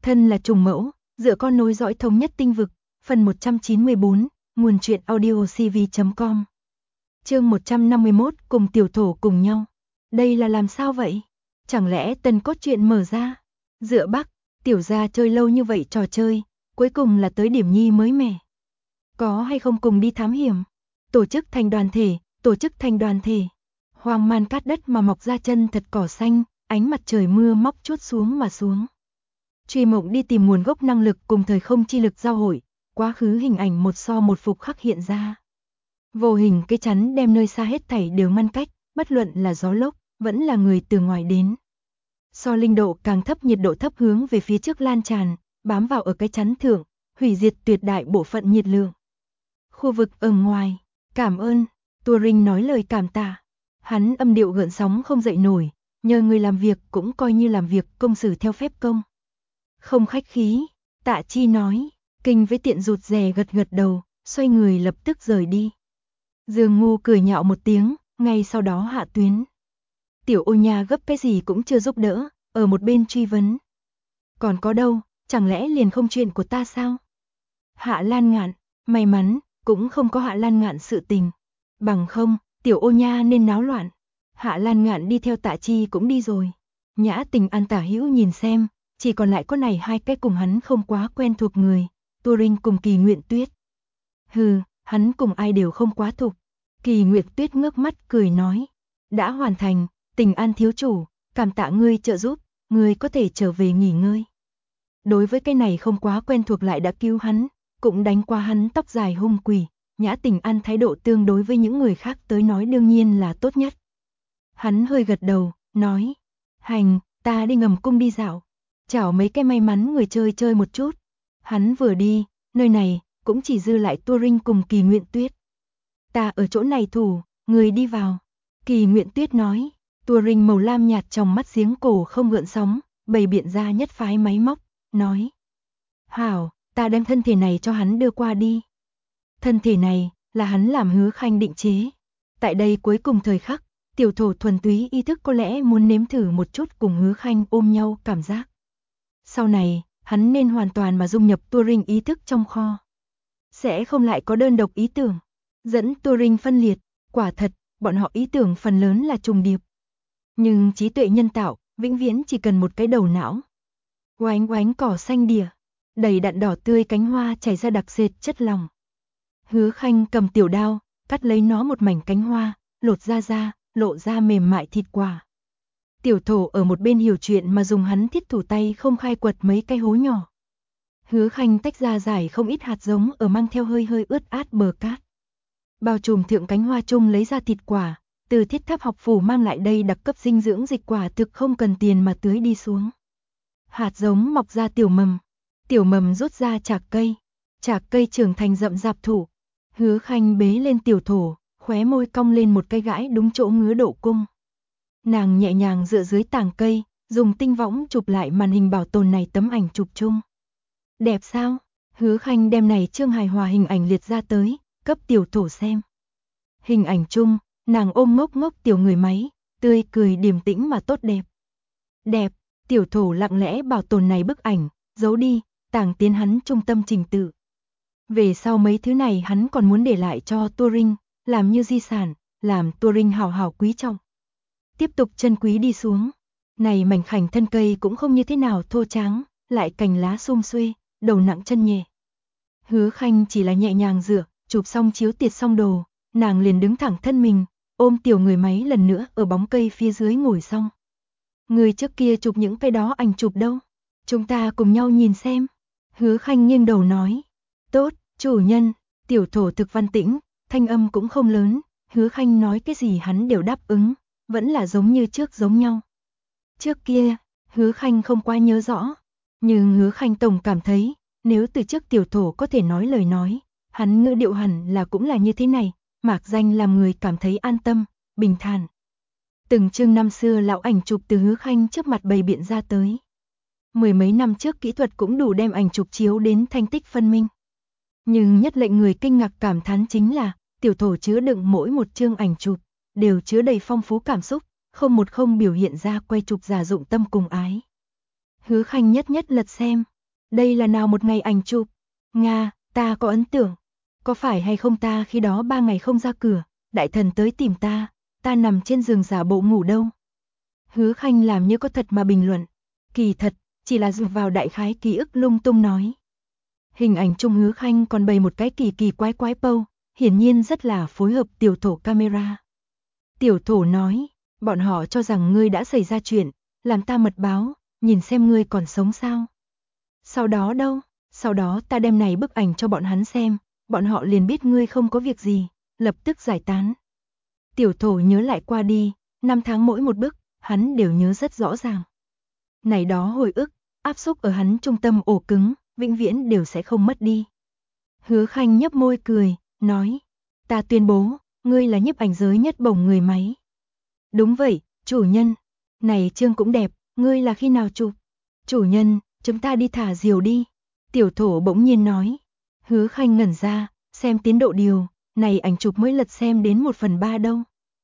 Thân là trùng mẫu, dựa con nối dõi thống nhất tinh vực, phần 194, nguồn truyện audio cv.com. Chương 151, cùng tiểu thổ cùng nhau. Đây là làm sao vậy? Chẳng lẽ tần cốt truyện mở ra? Dựa Bắc, tiểu gia chơi lâu như vậy trò chơi, cuối cùng là tới điểm nhi mới mẻ. Có hay không cùng đi thám hiểm? Tổ chức thành đoàn thể. Hoang man cát đất mà mọc ra chân thật cỏ xanh, ánh mặt trời mưa móc chuốt xuống mà xuống. Truy Mộng đi tìm nguồn gốc năng lực cùng thời không chi lực giao hội, quá khứ hình ảnh một so một phục khắc hiện ra. Vô hình cái chắn đem nơi xa hết thảy đều ngăn cách, bất luận là gió lốc, vẫn là người từ ngoài đến. So linh độ càng thấp nhiệt độ thấp hướng về phía trước lan tràn, bám vào ở cái chắn thượng, hủy diệt tuyệt đại bộ phận nhiệt lượng. Khu vực ở ngoài, cảm ơn, Turing nói lời cảm tạ. Hắn âm điệu gợn sóng không dậy nổi, nhờ người làm việc cũng coi như làm việc công xử theo phép công. Không khách khí, Tạ Chi nói, Kinh với tiện rụt rè gật gật đầu, xoay người lập tức rời đi. Dương Ngu cười nhạo một tiếng, ngay sau đó hạ tuyến. Tiểu Ô Nha gấp cái gì cũng chưa giúp đỡ, ở một bên truy vấn. Còn có đâu, chẳng lẽ liền không chuyện của ta sao? Hạ Lan Ngạn, may mắn, cũng không có Hạ Lan Ngạn sự tình. Bằng không, Tiểu Ô Nha nên náo loạn. Hạ Lan Ngạn đi theo Tạ Chi cũng đi rồi. Nhã Tình An tả hữu nhìn xem, chỉ còn lại có này hai cái cùng hắn không quá quen thuộc người, Turing cùng Kỳ Nguyện Tuyết. Hừ, hắn cùng ai đều không quá thuộc. Kỳ Nguyệt Tuyết ngước mắt cười nói, đã hoàn thành, Tình An thiếu chủ, cảm tạ ngươi trợ giúp, ngươi có thể trở về nghỉ ngơi. Đối với cái này không quá quen thuộc lại đã cứu hắn, cũng đánh qua hắn tóc dài hung quỷ, Nhã Tình An thái độ tương đối với những người khác tới nói đương nhiên là tốt nhất. Hắn hơi gật đầu, nói, hành, ta đi ngầm cung đi dạo, chào mấy cái may mắn người chơi một chút. Hắn vừa đi, nơi này cũng chỉ dư lại Turing cùng Kỳ Nguyện Tuyết. Ta ở chỗ này thủ, người đi vào. Kỳ Nguyện Tuyết nói, Turing màu lam nhạt trong mắt giếng cổ không gợn sóng, bày biện ra nhất phái máy móc, nói. Hảo, ta đem thân thể này cho hắn đưa qua đi. Thân thể này, là hắn làm Hứa Khanh định chế. Tại đây cuối cùng thời khắc, tiểu thổ thuần túy ý thức có lẽ muốn nếm thử một chút cùng Hứa Khanh ôm nhau cảm giác. Sau này, hắn nên hoàn toàn mà dung nhập Turing ý thức trong kho. Sẽ không lại có đơn độc ý tưởng. Dẫn Turing phân liệt, quả thật, bọn họ ý tưởng phần lớn là trùng điệp. Nhưng trí tuệ nhân tạo, vĩnh viễn chỉ cần một cái đầu não. Oánh oánh cỏ xanh đìa, đầy đặn đỏ tươi cánh hoa chảy ra đặc sệt chất lòng. Hứa Khanh cầm tiểu đao, cắt lấy nó một mảnh cánh hoa, lột ra, lộ ra mềm mại thịt quả. Tiểu thổ ở một bên hiểu chuyện mà dùng hắn thiết thủ tay không khai quật mấy cái hố nhỏ. Hứa Khanh tách ra giải không ít hạt giống ở mang theo hơi ướt át bờ cát. Bao trùm thượng cánh hoa chung lấy ra thịt quả, từ thiết tháp học phủ mang lại đây đặc cấp dinh dưỡng dịch quả thực không cần tiền mà tưới đi xuống. Hạt giống mọc ra tiểu mầm rút ra chạc cây trưởng thành rậm rạp thụ. Hứa Khanh bế lên tiểu thổ, khóe môi cong lên một cái gãi đúng chỗ ngứa độ cung. Nàng nhẹ nhàng dựa dưới tàng cây, dùng tinh võng chụp lại màn hình bảo tồn này tấm ảnh chụp chung. Đẹp sao? Hứa Khanh đem này chương hài hòa hình ảnh liệt ra tới, cấp tiểu thổ xem. Hình ảnh chung, nàng ôm ngốc ngốc tiểu người máy, tươi cười điềm tĩnh mà tốt đẹp. Đẹp, tiểu thổ lặng lẽ bảo tồn này bức ảnh, giấu đi, tàng tiến hắn trung tâm trình tự. Về sau mấy thứ này hắn còn muốn để lại cho Turing, làm như di sản, làm Turing hào hào quý trọng. Tiếp tục chân quý đi xuống. Này mảnh khảnh thân cây cũng không như thế nào thô tráng, lại cành lá sum xuê, đầu nặng chân nhẹ. Hứa Khanh chỉ là nhẹ nhàng rửa, chụp xong chiếu tiệt xong đồ, nàng liền đứng thẳng thân mình, ôm tiểu người máy lần nữa ở bóng cây phía dưới ngồi xong. Người trước kia chụp những cái đó ảnh chụp đâu? Chúng ta cùng nhau nhìn xem. Hứa Khanh nghiêng đầu nói. Tốt, chủ nhân, tiểu thổ thực văn tĩnh, thanh âm cũng không lớn, Hứa Khanh nói cái gì hắn đều đáp ứng, vẫn là giống như trước giống nhau. Trước kia, Hứa Khanh không quá nhớ rõ, nhưng Hứa Khanh tổng cảm thấy, nếu từ trước tiểu thổ có thể nói lời nói, hắn ngữ điệu hẳn là cũng là như thế này, mạc danh làm người cảm thấy an tâm, bình thản. Từng chương năm xưa lão ảnh chụp từ Hứa Khanh trước mặt bày biện ra tới. Mười mấy năm trước kỹ thuật cũng đủ đem ảnh chụp chiếu đến thanh tích phân minh. Nhưng nhất lệnh người kinh ngạc cảm thán chính là, tiểu thổ chứa đựng mỗi một chương ảnh chụp, đều chứa đầy phong phú cảm xúc, không biểu hiện ra quay chụp giả dụng tâm cùng ái. Hứa Khanh nhất lật xem, Đây là nào một ngày ảnh chụp? Nga, ta có ấn tượng. Có phải hay không ta khi đó 3 ngày không ra cửa, đại thần tới tìm ta nằm trên giường giả bộ ngủ đâu. Hứa Khanh làm như có thật mà bình luận. Kỳ thật, chỉ là dựa vào đại khái ký ức lung tung nói. Hình ảnh chung Hứa Khanh còn bày một cái kỳ kỳ quái quái pose, hiển nhiên rất là phối hợp tiểu thổ camera. Tiểu thổ nói, bọn họ cho rằng ngươi đã xảy ra chuyện, làm ta mật báo, nhìn xem ngươi còn sống sao. Sau đó đâu, sau đó ta đem này bức ảnh cho bọn hắn xem, bọn họ liền biết ngươi không có việc gì, lập tức giải tán. Tiểu thổ nhớ lại qua đi, 5 tháng mỗi một bức, hắn đều nhớ rất rõ ràng. Này đó hồi ức, áp xúc ở hắn trung tâm ổ cứng, vĩnh viễn đều sẽ không mất đi. Hứa Khanh nhấp môi cười, nói, ta tuyên bố, ngươi là nhiếp ảnh giới nhất bổng người máy. Đúng vậy, chủ nhân. Này chương cũng đẹp, ngươi là khi nào chụp? Chủ nhân, chúng ta đi thả diều đi. Tiểu thổ bỗng nhiên nói. Hứa Khanh ngẩn ra, xem tiến độ điều, này ảnh chụp mới lật xem đến 1/3 đâu.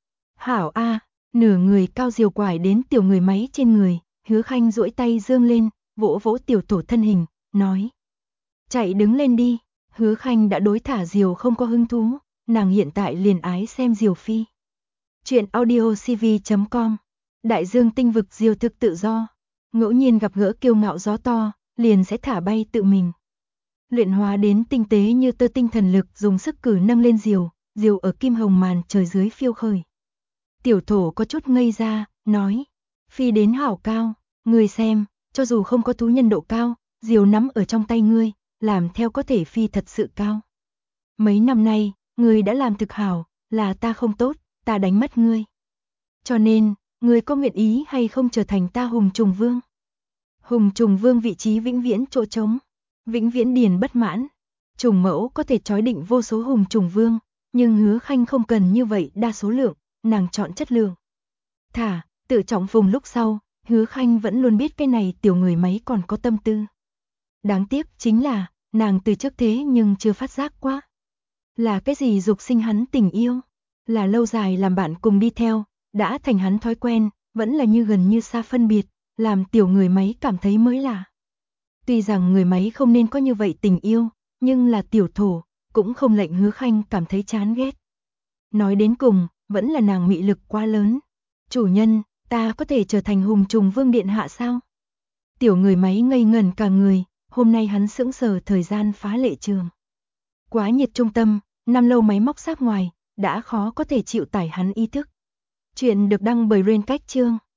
Hảo a, nửa người cao diều quải đến tiểu người máy trên người, Hứa Khanh duỗi tay giương lên, vỗ vỗ tiểu thổ thân hình, nói. Chạy đứng lên đi, Hứa Khanh đã đối thả diều không có hứng thú, nàng hiện tại liền ái xem diều phi. Chuyện audiocv.com. Đại dương tinh vực diều thực tự do, ngẫu nhiên gặp gỡ kiêu ngạo gió to, liền sẽ thả bay tự mình. Luyện hóa đến tinh tế như tơ tinh thần lực dùng sức cử nâng lên diều, diều ở kim hồng màn trời dưới phiêu khởi. Tiểu thổ có chút ngây ra, nói, phi đến hảo cao, ngươi xem, cho dù không có thú nhân độ cao, diều nắm ở trong tay ngươi, làm theo có thể phi thật sự cao. Mấy năm nay, ngươi đã làm thực hảo, là ta không tốt, ta đánh mất ngươi. Cho nên, ngươi có nguyện ý hay không trở thành ta hùng trùng vương? Hùng trùng vương vị trí vĩnh viễn chỗ trống, vĩnh viễn điền bất mãn. Trùng mẫu có thể trói định vô số hùng trùng vương, nhưng Hứa Khanh không cần như vậy đa số lượng, nàng chọn chất lượng. Thả, tự trọng vùng lúc sau, Hứa Khanh vẫn luôn biết cái này tiểu người máy còn có tâm tư. Đáng tiếc chính là, nàng từ trước thế nhưng chưa phát giác quá. Là cái gì dục sinh hắn tình yêu? Là lâu dài làm bạn cùng đi theo, đã thành hắn thói quen, vẫn là như gần như xa phân biệt, làm tiểu người máy cảm thấy mới lạ. Tuy rằng người máy không nên có như vậy tình yêu, nhưng là tiểu thổ, cũng không lệnh Hứa Khanh cảm thấy chán ghét. Nói đến cùng, vẫn là nàng mị lực quá lớn. Chủ nhân, ta có thể trở thành hùng trùng vương điện hạ sao? Tiểu người máy ngây ngẩn cả người, hôm nay hắn sững sờ thời gian phá lệ trường. Quá nhiệt trung tâm, năm lâu máy móc sát ngoài, đã khó có thể chịu tải hắn ý thức. Chuyện được đăng bởi Rain Cách Chương.